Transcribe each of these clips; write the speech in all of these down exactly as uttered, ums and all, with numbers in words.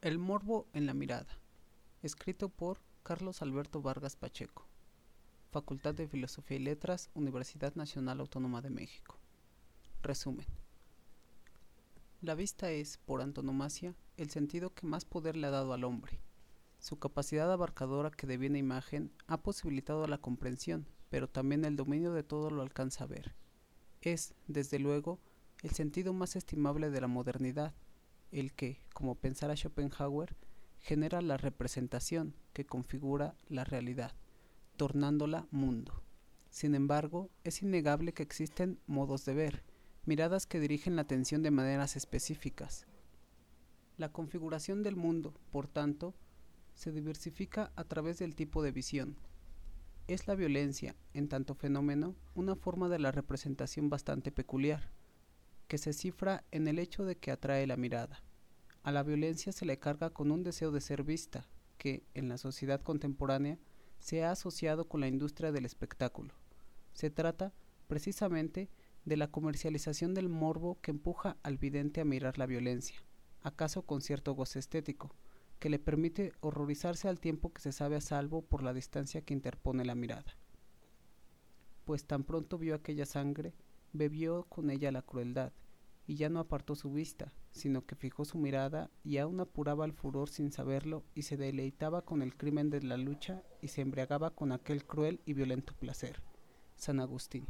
El morbo en la mirada, escrito por Carlos Alberto Vargas Pacheco, Facultad de Filosofía y Letras, Universidad Nacional Autónoma de México. Resumen. La vista es, por antonomasia, el sentido que más poder le ha dado al hombre. Su capacidad abarcadora que deviene imagen ha posibilitado la comprensión, pero también el dominio de todo lo alcanza a ver. Es, desde luego, el sentido más estimable de la modernidad, el que, como pensara Schopenhauer, genera la representación que configura la realidad, tornándola mundo. Sin embargo, es innegable que existen modos de ver, miradas que dirigen la atención de maneras específicas. La configuración del mundo, por tanto, se diversifica a través del tipo de visión. Es la violencia, en tanto fenómeno, una forma de la representación bastante peculiar, que se cifra en el hecho de que atrae la mirada. A la violencia se le carga con un deseo de ser vista, que, en la sociedad contemporánea, se ha asociado con la industria del espectáculo. Se trata, precisamente, de la comercialización del morbo que empuja al vidente a mirar la violencia, acaso con cierto goce estético, que le permite horrorizarse al tiempo que se sabe a salvo por la distancia que interpone la mirada. Pues tan pronto vio aquella sangre, bebió con ella la crueldad, y ya no apartó su vista, sino que fijó su mirada y aún apuraba el furor sin saberlo y se deleitaba con el crimen de la lucha y se embriagaba con aquel cruel y violento placer. San Agustín.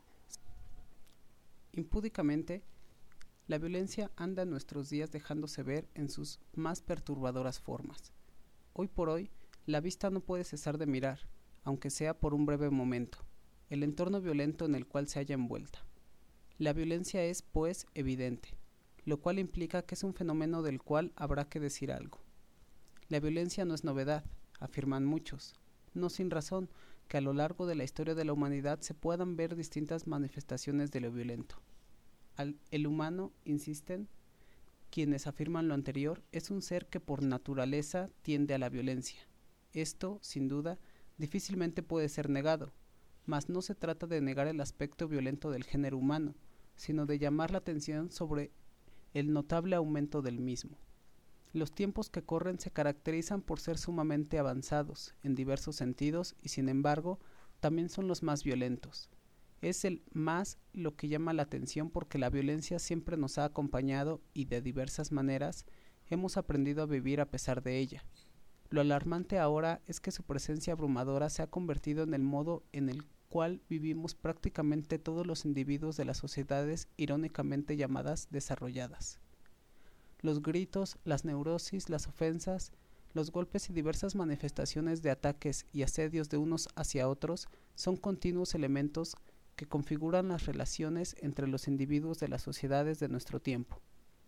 Impúdicamente, la violencia anda en nuestros días dejándose ver en sus más perturbadoras formas. Hoy por hoy, la vista no puede cesar de mirar, aunque sea por un breve momento, el entorno violento en el cual se halla envuelta. La violencia es, pues, evidente, lo cual implica que es un fenómeno del cual habrá que decir algo. La violencia no es novedad, afirman muchos, no sin razón, que a lo largo de la historia de la humanidad se puedan ver distintas manifestaciones de lo violento. Al, el humano, insisten quienes afirman lo anterior, es un ser que por naturaleza tiende a la violencia. Esto, sin duda, difícilmente puede ser negado, mas no se trata de negar el aspecto violento del género humano, sino de llamar la atención sobre el notable aumento del mismo. Los tiempos que corren se caracterizan por ser sumamente avanzados en diversos sentidos y sin embargo también son los más violentos. Es el más lo que llama la atención porque la violencia siempre nos ha acompañado y de diversas maneras hemos aprendido a vivir a pesar de ella. Lo alarmante ahora es que su presencia abrumadora se ha convertido en el modo en el cual vivimos prácticamente todos los individuos de las sociedades irónicamente llamadas desarrolladas. Los gritos, las neurosis, las ofensas, los golpes y diversas manifestaciones de ataques y asedios de unos hacia otros son continuos elementos que configuran las relaciones entre los individuos de las sociedades de nuestro tiempo.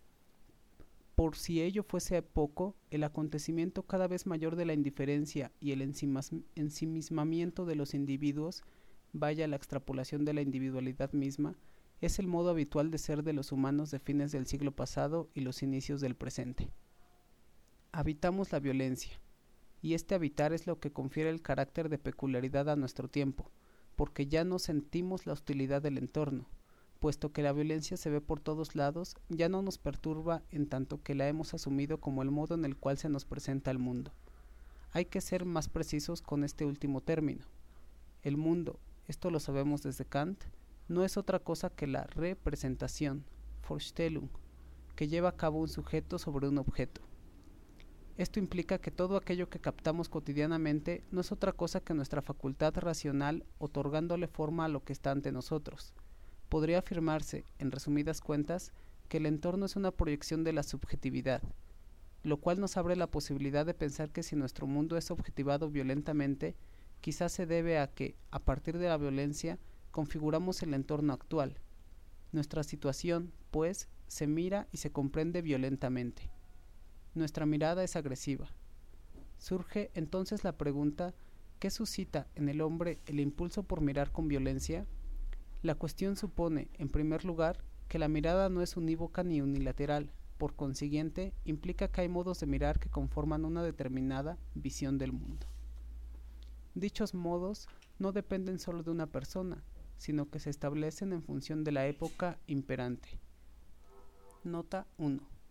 Por si ello fuese poco, el acontecimiento cada vez mayor de la indiferencia y el ensimismamiento de los individuos, vaya la extrapolación de la individualidad misma, es el modo habitual de ser de los humanos de fines del siglo pasado y los inicios del presente. Habitamos la violencia, y este habitar es lo que confiere el carácter de peculiaridad a nuestro tiempo, porque ya no sentimos la hostilidad del entorno, puesto que la violencia se ve por todos lados, ya no nos perturba en tanto que la hemos asumido como el modo en el cual se nos presenta el mundo. Hay que ser más precisos con este último término. El mundo, esto lo sabemos desde Kant, no es otra cosa que la representación, Vorstellung, que lleva a cabo un sujeto sobre un objeto. Esto implica que todo aquello que captamos cotidianamente no es otra cosa que nuestra facultad racional otorgándole forma a lo que está ante nosotros. Podría afirmarse, en resumidas cuentas, que el entorno es una proyección de la subjetividad, lo cual nos abre la posibilidad de pensar que si nuestro mundo es objetivado violentamente, quizás se debe a que, a partir de la violencia, configuramos el entorno actual. Nuestra situación, pues, se mira y se comprende violentamente. Nuestra mirada es agresiva. Surge entonces la pregunta, ¿qué suscita en el hombre el impulso por mirar con violencia? La cuestión supone, en primer lugar, que la mirada no es unívoca ni unilateral, por consiguiente, implica que hay modos de mirar que conforman una determinada visión del mundo. Dichos modos no dependen solo de una persona, sino que se establecen en función de la época imperante. Nota uno.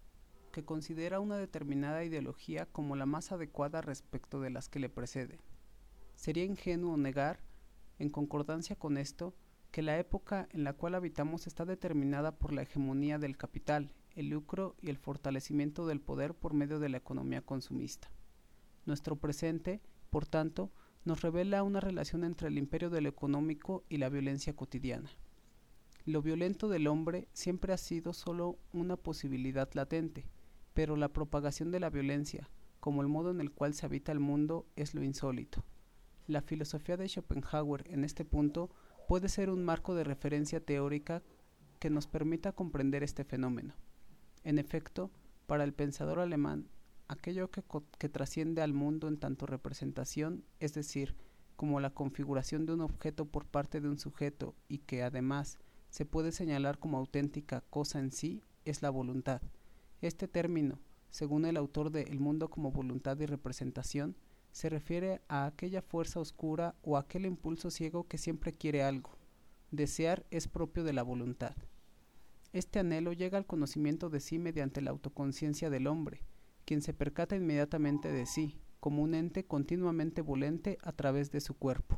que considera una determinada ideología como la más adecuada respecto de las que le preceden. Sería ingenuo negar, en concordancia con esto, que la época en la cual habitamos está determinada por la hegemonía del capital, el lucro y el fortalecimiento del poder por medio de la economía consumista. Nuestro presente, por tanto, nos revela una relación entre el imperio de lo económico y la violencia cotidiana. Lo violento del hombre siempre ha sido solo una posibilidad latente, pero la propagación de la violencia, como el modo en el cual se habita el mundo, es lo insólito. La filosofía de Schopenhauer en este punto puede ser un marco de referencia teórica que nos permita comprender este fenómeno. En efecto, para el pensador alemán, aquello que, que trasciende al mundo en tanto representación, es decir, como la configuración de un objeto por parte de un sujeto y que además se puede señalar como auténtica cosa en sí, es la voluntad. Este término, según el autor de El mundo como voluntad y representación, se refiere a aquella fuerza oscura o aquel impulso ciego que siempre quiere algo. Desear es propio de la voluntad. Este anhelo llega al conocimiento de sí mediante la autoconciencia del hombre, quien se percata inmediatamente de sí, como un ente continuamente volente a través de su cuerpo.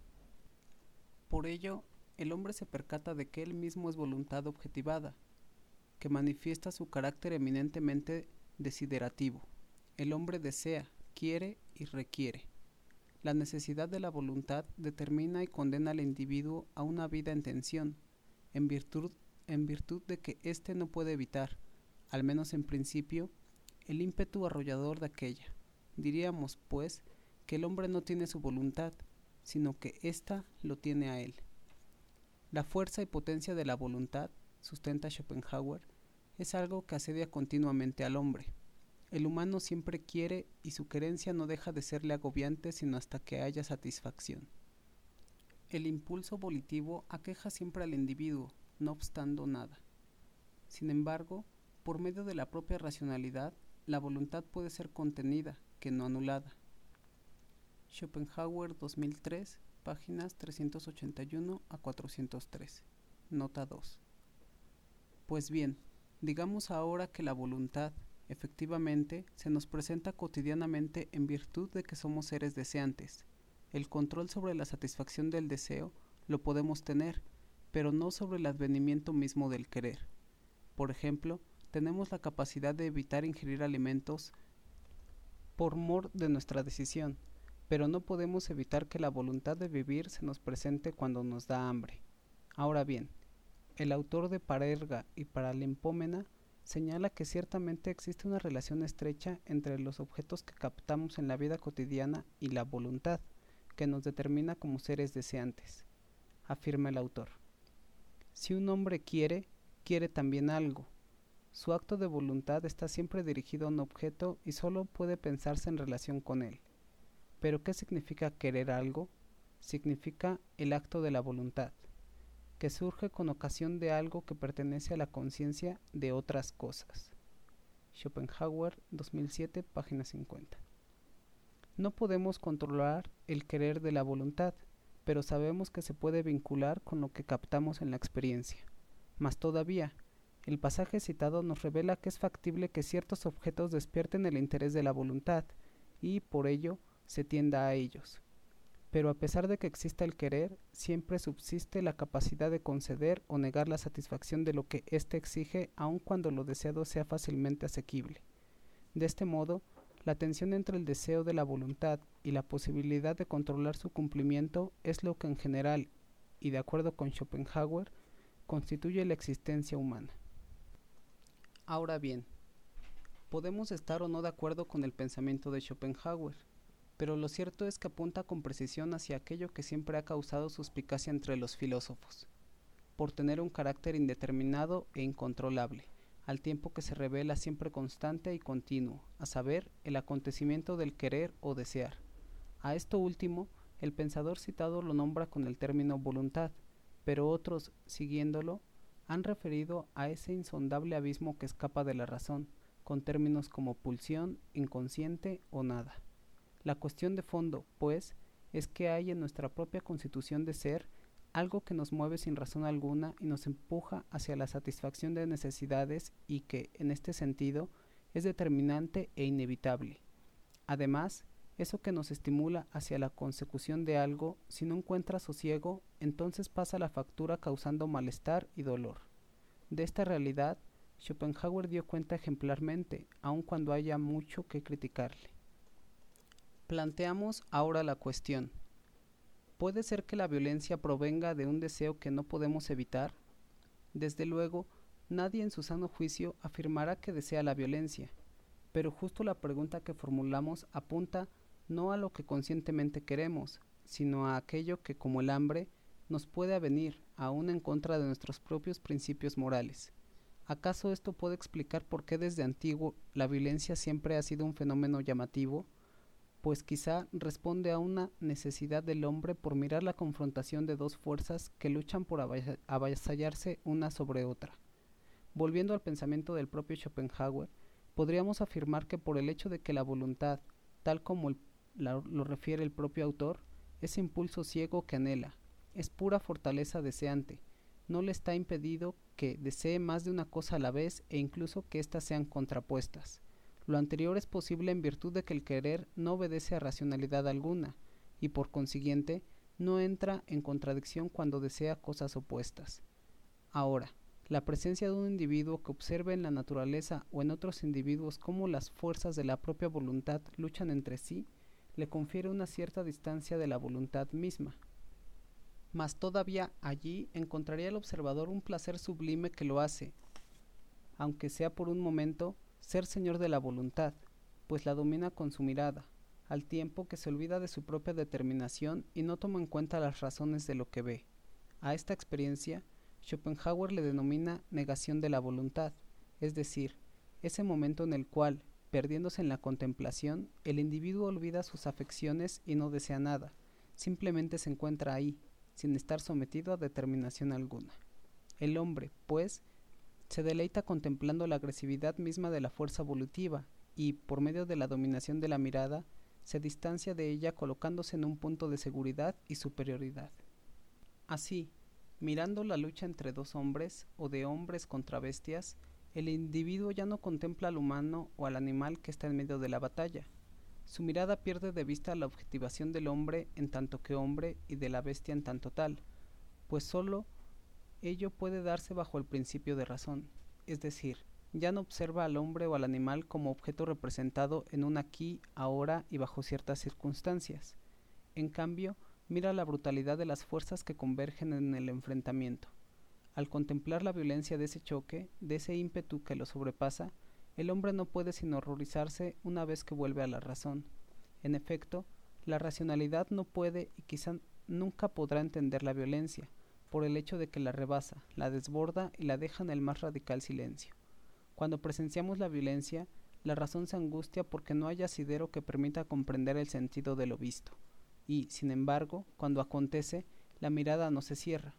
Por ello, el hombre se percata de que él mismo es voluntad objetivada, que manifiesta su carácter eminentemente desiderativo. El hombre desea, quiere y requiere. La necesidad de la voluntad determina y condena al individuo a una vida en tensión, en virtud, en virtud de que éste no puede evitar, al menos en principio, el ímpetu arrollador de aquella. Diríamos, pues, que el hombre no tiene su voluntad, sino que ésta lo tiene a él. La fuerza y potencia de la voluntad, sustenta Schopenhauer, es algo que asedia continuamente al hombre. El humano siempre quiere y su querencia no deja de serle agobiante sino hasta que haya satisfacción. El impulso volitivo aqueja siempre al individuo, no obstando nada. Sin embargo, por medio de la propia racionalidad, la voluntad puede ser contenida, que no anulada. Schopenhauer dos mil tres, páginas trescientos ochenta y uno a cuatrocientos tres. Nota dos. Pues bien, digamos ahora que la voluntad, efectivamente, se nos presenta cotidianamente en virtud de que somos seres deseantes. El control sobre la satisfacción del deseo lo podemos tener, pero no sobre el advenimiento mismo del querer. Por ejemplo, tenemos la capacidad de evitar ingerir alimentos por mor de nuestra decisión, pero no podemos evitar que la voluntad de vivir se nos presente cuando nos da hambre. Ahora bien, el autor de Parerga y Paralimpómena señala que ciertamente existe una relación estrecha entre los objetos que captamos en la vida cotidiana y la voluntad, que nos determina como seres deseantes. Afirma el autor. Si un hombre quiere, quiere también algo. Su acto de voluntad está siempre dirigido a un objeto y solo puede pensarse en relación con él. ¿Pero qué significa querer algo? Significa el acto de la voluntad, que surge con ocasión de algo que pertenece a la conciencia de otras cosas. Schopenhauer, dos mil siete, página cincuenta. No podemos controlar el querer de la voluntad, pero sabemos que se puede vincular con lo que captamos en la experiencia. Mas todavía, el pasaje citado nos revela que es factible que ciertos objetos despierten el interés de la voluntad y, por ello, se tienda a ellos. Pero a pesar de que exista el querer, siempre subsiste la capacidad de conceder o negar la satisfacción de lo que éste exige, aun cuando lo deseado sea fácilmente asequible. De este modo, la tensión entre el deseo de la voluntad y la posibilidad de controlar su cumplimiento es lo que en general, y de acuerdo con Schopenhauer, constituye la existencia humana. Ahora bien, podemos estar o no de acuerdo con el pensamiento de Schopenhauer, pero lo cierto es que apunta con precisión hacia aquello que siempre ha causado suspicacia entre los filósofos, por tener un carácter indeterminado e incontrolable, al tiempo que se revela siempre constante y continuo, a saber, el acontecimiento del querer o desear. A esto último, el pensador citado lo nombra con el término voluntad, pero otros, siguiéndolo, han referido a ese insondable abismo que escapa de la razón, con términos como pulsión, inconsciente o nada. La cuestión de fondo, pues, es que hay en nuestra propia constitución de ser algo que nos mueve sin razón alguna y nos empuja hacia la satisfacción de necesidades y que, en este sentido, es determinante e inevitable. Además, eso que nos estimula hacia la consecución de algo, si no encuentra sosiego, entonces pasa la factura causando malestar y dolor. De esta realidad, Schopenhauer dio cuenta ejemplarmente, aun cuando haya mucho que criticarle. Planteamos ahora la cuestión: ¿puede ser que la violencia provenga de un deseo que no podemos evitar? Desde luego, nadie en su sano juicio afirmará que desea la violencia, pero justo la pregunta que formulamos apunta no a lo que conscientemente queremos, sino a aquello que, como el hambre, nos puede avenir, aún en contra de nuestros propios principios morales. ¿Acaso esto puede explicar por qué desde antiguo la violencia siempre ha sido un fenómeno llamativo? Pues quizá responde a una necesidad del hombre por mirar la confrontación de dos fuerzas que luchan por avasallarse una sobre otra. Volviendo al pensamiento del propio Schopenhauer, podríamos afirmar que por el hecho de que la voluntad, tal como el, la, lo refiere el propio autor, es impulso ciego que anhela, es pura fortaleza deseante, no le está impedido que desee más de una cosa a la vez e incluso que éstas sean contrapuestas. Lo anterior es posible en virtud de que el querer no obedece a racionalidad alguna, y por consiguiente no entra en contradicción cuando desea cosas opuestas. Ahora, la presencia de un individuo que observe en la naturaleza o en otros individuos cómo las fuerzas de la propia voluntad luchan entre sí, le confiere una cierta distancia de la voluntad misma. Mas todavía allí encontraría el observador un placer sublime que lo hace, aunque sea por un momento, ser señor de la voluntad, pues la domina con su mirada, al tiempo que se olvida de su propia determinación y no toma en cuenta las razones de lo que ve. A esta experiencia, Schopenhauer le denomina negación de la voluntad, es decir, ese momento en el cual, perdiéndose en la contemplación, el individuo olvida sus afecciones y no desea nada, simplemente se encuentra ahí, sin estar sometido a determinación alguna. El hombre, pues, se deleita contemplando la agresividad misma de la fuerza evolutiva y, por medio de la dominación de la mirada, se distancia de ella colocándose en un punto de seguridad y superioridad. Así, mirando la lucha entre dos hombres o de hombres contra bestias, el individuo ya no contempla al humano o al animal que está en medio de la batalla. Su mirada pierde de vista la objetivación del hombre en tanto que hombre y de la bestia en tanto tal, pues sólo ello puede darse bajo el principio de razón, es decir, ya no observa al hombre o al animal como objeto representado en un aquí, ahora y bajo ciertas circunstancias. En cambio, mira la brutalidad de las fuerzas que convergen en el enfrentamiento. Al contemplar la violencia de ese choque, de ese ímpetu que lo sobrepasa, el hombre no puede sino horrorizarse una vez que vuelve a la razón. En efecto, la racionalidad no puede y quizá nunca podrá entender la violencia, por el hecho de que la rebasa, la desborda y la deja en el más radical silencio. Cuando presenciamos la violencia, la razón se angustia porque no hay asidero que permita comprender el sentido de lo visto, y, sin embargo, cuando acontece, la mirada no se cierra.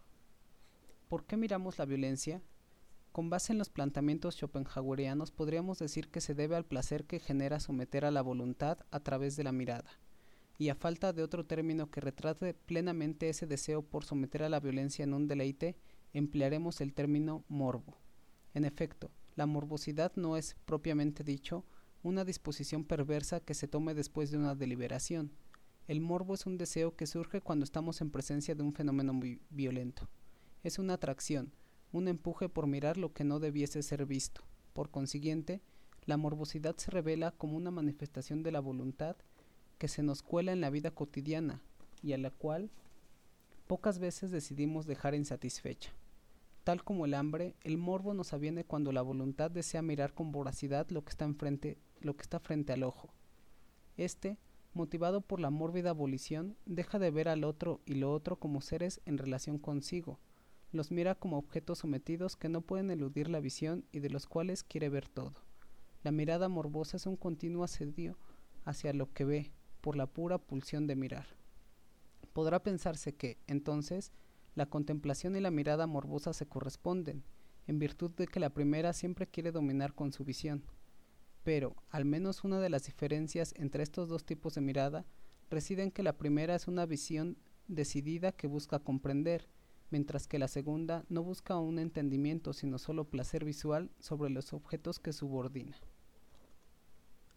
¿Por qué miramos la violencia? Con base en los planteamientos schopenhauerianos podríamos decir que se debe al placer que genera someter a la voluntad a través de la mirada, y a falta de otro término que retrate plenamente ese deseo por someter a la violencia en un deleite, emplearemos el término morbo. En efecto, la morbosidad no es, propiamente dicho, una disposición perversa que se tome después de una deliberación. El morbo es un deseo que surge cuando estamos en presencia de un fenómeno vi- violento. Es una atracción, un empuje por mirar lo que no debiese ser visto. Por consiguiente, la morbosidad se revela como una manifestación de la voluntad que se nos cuela en la vida cotidiana y a la cual pocas veces decidimos dejar insatisfecha. Tal como el hambre, el morbo nos aviene cuando la voluntad desea mirar con voracidad lo que está enfrente, lo que está frente al ojo. Este, motivado por la mórbida volición, deja de ver al otro y lo otro como seres en relación consigo. Los mira como objetos sometidos que no pueden eludir la visión y de los cuales quiere ver todo. La mirada morbosa es un continuo asedio hacia lo que ve, por la pura pulsión de mirar. Podrá pensarse que, entonces, la contemplación y la mirada morbosa se corresponden, en virtud de que la primera siempre quiere dominar con su visión. Pero, al menos una de las diferencias entre estos dos tipos de mirada reside en que la primera es una visión decidida que busca comprender, mientras que la segunda no busca un entendimiento sino solo placer visual sobre los objetos que subordina.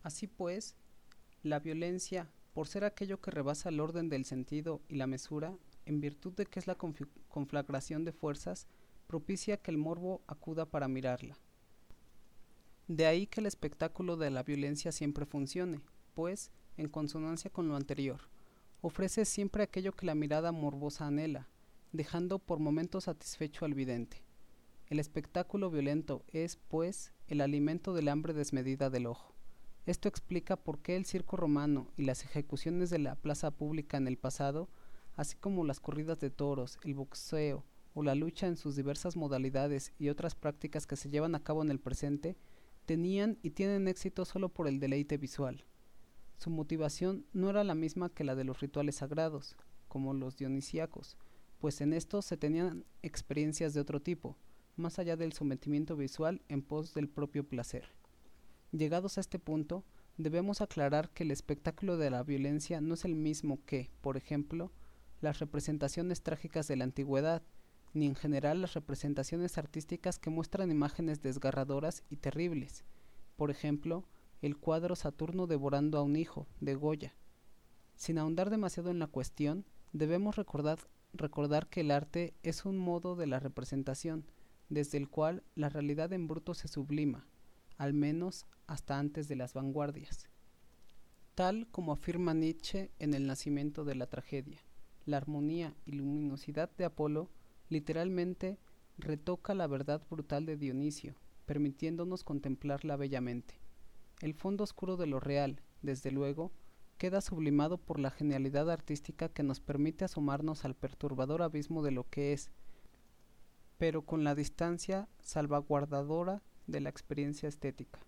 Así pues, la violencia, por ser aquello que rebasa el orden del sentido y la mesura, en virtud de que es la confi- conflagración de fuerzas, propicia que el morbo acuda para mirarla. De ahí que el espectáculo de la violencia siempre funcione, pues, en consonancia con lo anterior, ofrece siempre aquello que la mirada morbosa anhela, dejando por momentos satisfecho al vidente. El espectáculo violento es, pues, el alimento del hambre desmedida del ojo. Esto explica por qué el circo romano y las ejecuciones de la plaza pública en el pasado, así como las corridas de toros, el boxeo o la lucha en sus diversas modalidades y otras prácticas que se llevan a cabo en el presente, tenían y tienen éxito solo por el deleite visual. Su motivación no era la misma que la de los rituales sagrados, como los dionisíacos, pues en estos se tenían experiencias de otro tipo, más allá del sometimiento visual en pos del propio placer. Llegados a este punto, debemos aclarar que el espectáculo de la violencia no es el mismo que, por ejemplo, las representaciones trágicas de la antigüedad, ni en general las representaciones artísticas que muestran imágenes desgarradoras y terribles. Por ejemplo, el cuadro Saturno devorando a un hijo, de Goya. Sin ahondar demasiado en la cuestión, debemos recordar, recordar que el arte es un modo de la representación, desde el cual la realidad en bruto se sublima, al menos hasta antes de las vanguardias. Tal como afirma Nietzsche en El nacimiento de la tragedia, la armonía y luminosidad de Apolo literalmente retoca la verdad brutal de Dionisio, permitiéndonos contemplarla bellamente. El fondo oscuro de lo real, desde luego, queda sublimado por la genialidad artística que nos permite asomarnos al perturbador abismo de lo que es, pero con la distancia salvaguardadora de la experiencia estética.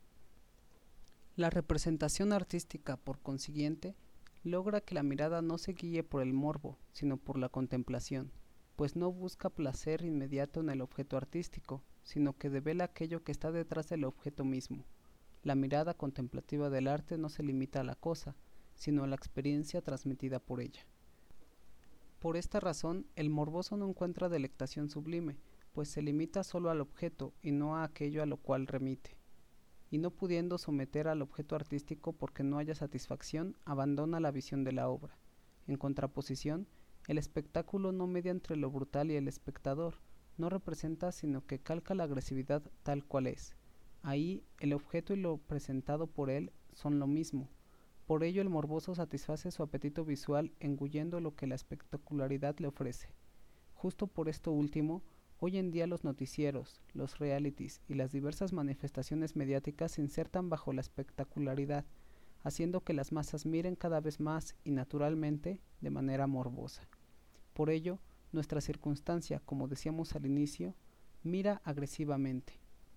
La representación artística, por consiguiente, logra que la mirada no se guíe por el morbo, sino por la contemplación, pues no busca placer inmediato en el objeto artístico, sino que devela aquello que está detrás del objeto mismo. La mirada contemplativa del arte no se limita a la cosa, sino a la experiencia transmitida por ella. Por esta razón, el morboso no encuentra delectación sublime, pues se limita solo al objeto y no a aquello a lo cual remite. Y no pudiendo someter al objeto artístico porque no haya satisfacción, abandona la visión de la obra. En contraposición, el espectáculo no media entre lo brutal y el espectador, no representa sino que calca la agresividad tal cual es. Ahí el objeto y lo presentado por él son lo mismo. Por ello el morboso satisface su apetito visual engullendo lo que la espectacularidad le ofrece. Justo por esto último, hoy en día los noticieros, los realities y las diversas manifestaciones mediáticas se insertan bajo la espectacularidad, haciendo que las masas miren cada vez más y naturalmente de manera morbosa. Por ello, nuestra circunstancia, como decíamos al inicio, mira agresivamente.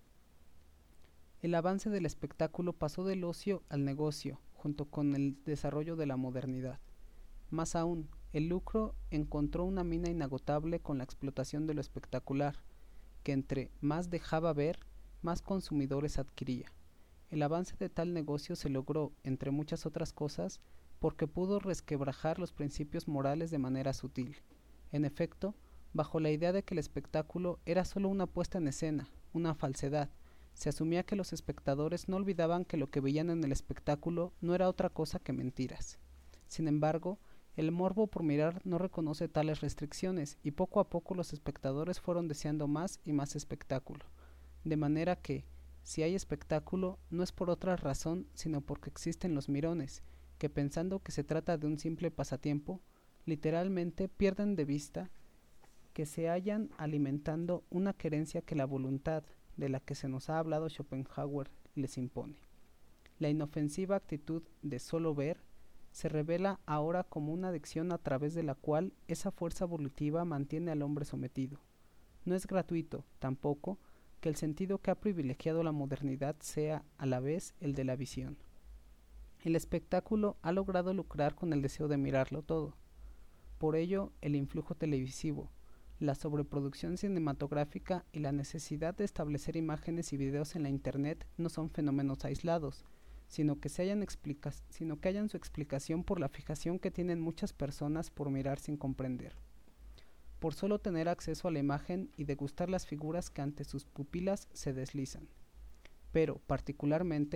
El avance del espectáculo pasó del ocio al negocio, junto con el desarrollo de la modernidad. Más aún, el lucro encontró una mina inagotable con la explotación de lo espectacular, que entre más dejaba ver, más consumidores adquiría. El avance de tal negocio se logró, entre muchas otras cosas, porque pudo resquebrajar los principios morales de manera sutil. En efecto, bajo la idea de que el espectáculo era solo una puesta en escena, una falsedad, se asumía que los espectadores no olvidaban que lo que veían en el espectáculo no era otra cosa que mentiras. Sin embargo, el morbo por mirar no reconoce tales restricciones y poco a poco los espectadores fueron deseando más y más espectáculo, de manera que, si hay espectáculo, no es por otra razón sino porque existen los mirones, que pensando que se trata de un simple pasatiempo, literalmente pierden de vista que se hallan alimentando una querencia que la voluntad, de la que se nos ha hablado Schopenhauer, les impone. La inofensiva actitud de solo ver se revela ahora como una adicción a través de la cual esa fuerza evolutiva mantiene al hombre sometido. No es gratuito, tampoco, que el sentido que ha privilegiado la modernidad sea, a la vez, el de la visión. El espectáculo ha logrado lucrar con el deseo de mirarlo todo. Por ello, el influjo televisivo, la sobreproducción cinematográfica y la necesidad de establecer imágenes y videos en la Internet no son fenómenos aislados, sino que, se hayan sino que hayan su explicación por la fijación que tienen muchas personas por mirar sin comprender, por solo tener acceso a la imagen y degustar las figuras que ante sus pupilas se deslizan. Pero, particularmente,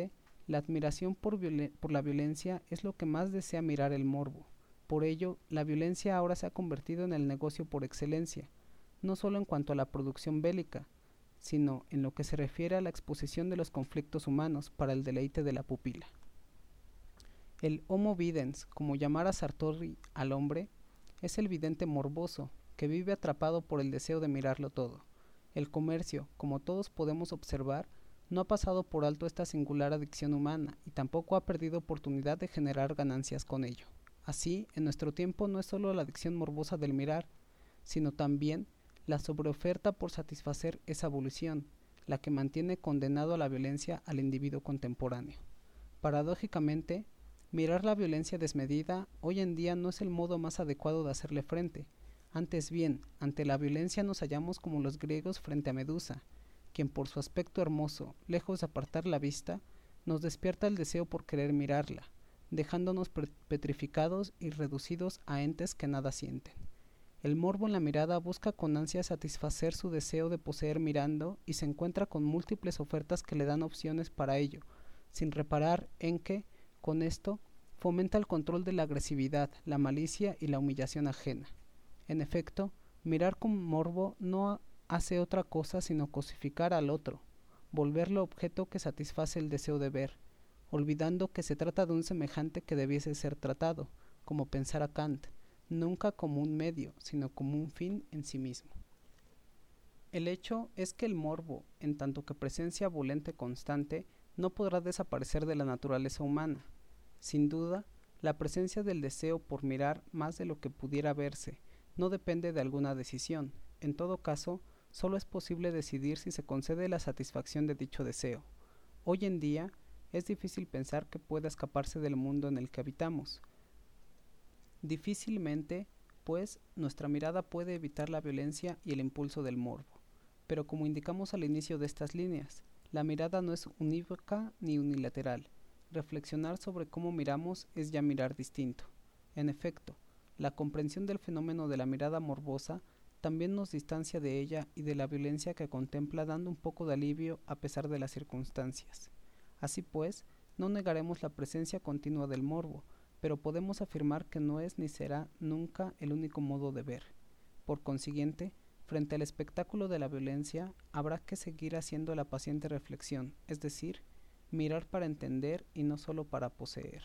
La admiración por, por la violencia es lo que más desea mirar el morbo. Por ello, la violencia ahora se ha convertido en el negocio por excelencia, no solo en cuanto a la producción bélica, sino en lo que se refiere a la exposición de los conflictos humanos para el deleite de la pupila. El homo videns, como llamara Sartori al hombre, es el vidente morboso, que vive atrapado por el deseo de mirarlo todo. El comercio, como todos podemos observar, no ha pasado por alto esta singular adicción humana y tampoco ha perdido oportunidad de generar ganancias con ello. Así, en nuestro tiempo no es solo la adicción morbosa del mirar, sino también la sobreoferta por satisfacer esa evolución, la que mantiene condenado a la violencia al individuo contemporáneo. Paradójicamente, mirar la violencia desmedida hoy en día no es el modo más adecuado de hacerle frente. Antes bien, ante la violencia nos hallamos como los griegos frente a Medusa, quien por su aspecto hermoso, lejos de apartar la vista, nos despierta el deseo por querer mirarla, dejándonos petrificados y reducidos a entes que nada sienten. El morbo en la mirada busca con ansia satisfacer su deseo de poseer mirando y se encuentra con múltiples ofertas que le dan opciones para ello, sin reparar en que, con esto, fomenta el control de la agresividad, la malicia y la humillación ajena. En efecto, mirar con morbo no hace otra cosa sino cosificar al otro, volverlo objeto que satisface el deseo de ver, olvidando que se trata de un semejante que debiese ser tratado, como pensara Kant, nunca como un medio, sino como un fin en sí mismo. El hecho es que el morbo, en tanto que presencia volente constante, no podrá desaparecer de la naturaleza humana. Sin duda, la presencia del deseo por mirar más de lo que pudiera verse no depende de alguna decisión. En todo caso, solo es posible decidir si se concede la satisfacción de dicho deseo. Hoy en día, es difícil pensar que pueda escaparse del mundo en el que habitamos. Difícilmente, pues, nuestra mirada puede evitar la violencia y el impulso del morbo. Pero como indicamos al inicio de estas líneas, la mirada no es unívoca ni unilateral. Reflexionar sobre cómo miramos es ya mirar distinto. En efecto, la comprensión del fenómeno de la mirada morbosa también nos distancia de ella y de la violencia que contempla, dando un poco de alivio a pesar de las circunstancias. Así pues, no negaremos la presencia continua del morbo, pero podemos afirmar que no es ni será nunca el único modo de ver. Por consiguiente, frente al espectáculo de la violencia, habrá que seguir haciendo la paciente reflexión, es decir, mirar para entender y no solo para poseer.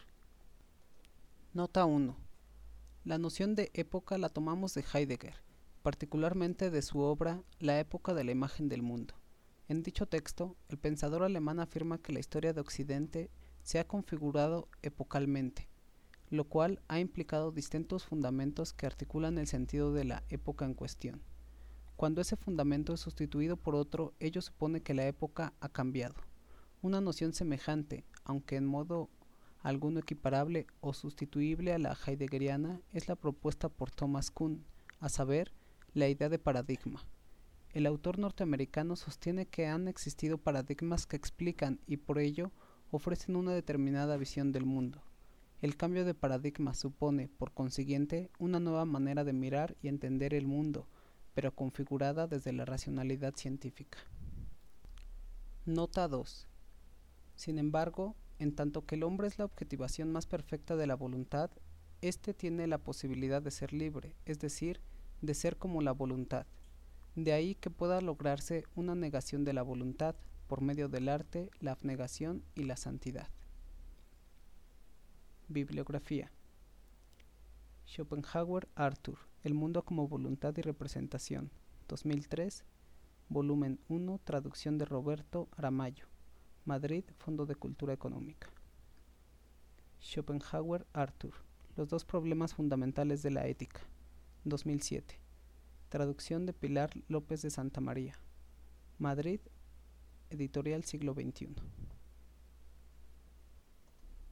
Nota uno. La noción de época la tomamos de Heidegger, particularmente de su obra La época de la imagen del mundo. En dicho texto, el pensador alemán afirma que la historia de Occidente se ha configurado epocalmente, lo cual ha implicado distintos fundamentos que articulan el sentido de la época en cuestión. Cuando ese fundamento es sustituido por otro, ello supone que la época ha cambiado. Una noción semejante, aunque en modo alguno equiparable o sustituible a la heideggeriana, es la propuesta por Thomas Kuhn, a saber, la idea de paradigma. El autor norteamericano sostiene que han existido paradigmas que explican y por ello ofrecen una determinada visión del mundo. El cambio de paradigma supone, por consiguiente, una nueva manera de mirar y entender el mundo, pero configurada desde la racionalidad científica. Nota dos. Sin embargo, en tanto que el hombre es la objetivación más perfecta de la voluntad, éste tiene la posibilidad de ser libre, es decir, de ser como la voluntad. De ahí que pueda lograrse una negación de la voluntad por medio del arte, la abnegación y la santidad. Bibliografía. Schopenhauer, Arthur, El mundo como voluntad y representación, dos mil tres, volumen uno, traducción de Roberto Aramayo, Madrid, Fondo de Cultura Económica. Schopenhauer, Arthur, Los dos problemas fundamentales de la ética, dos mil siete, traducción de Pilar López de Santa María, Madrid, Editorial Siglo veintiuno.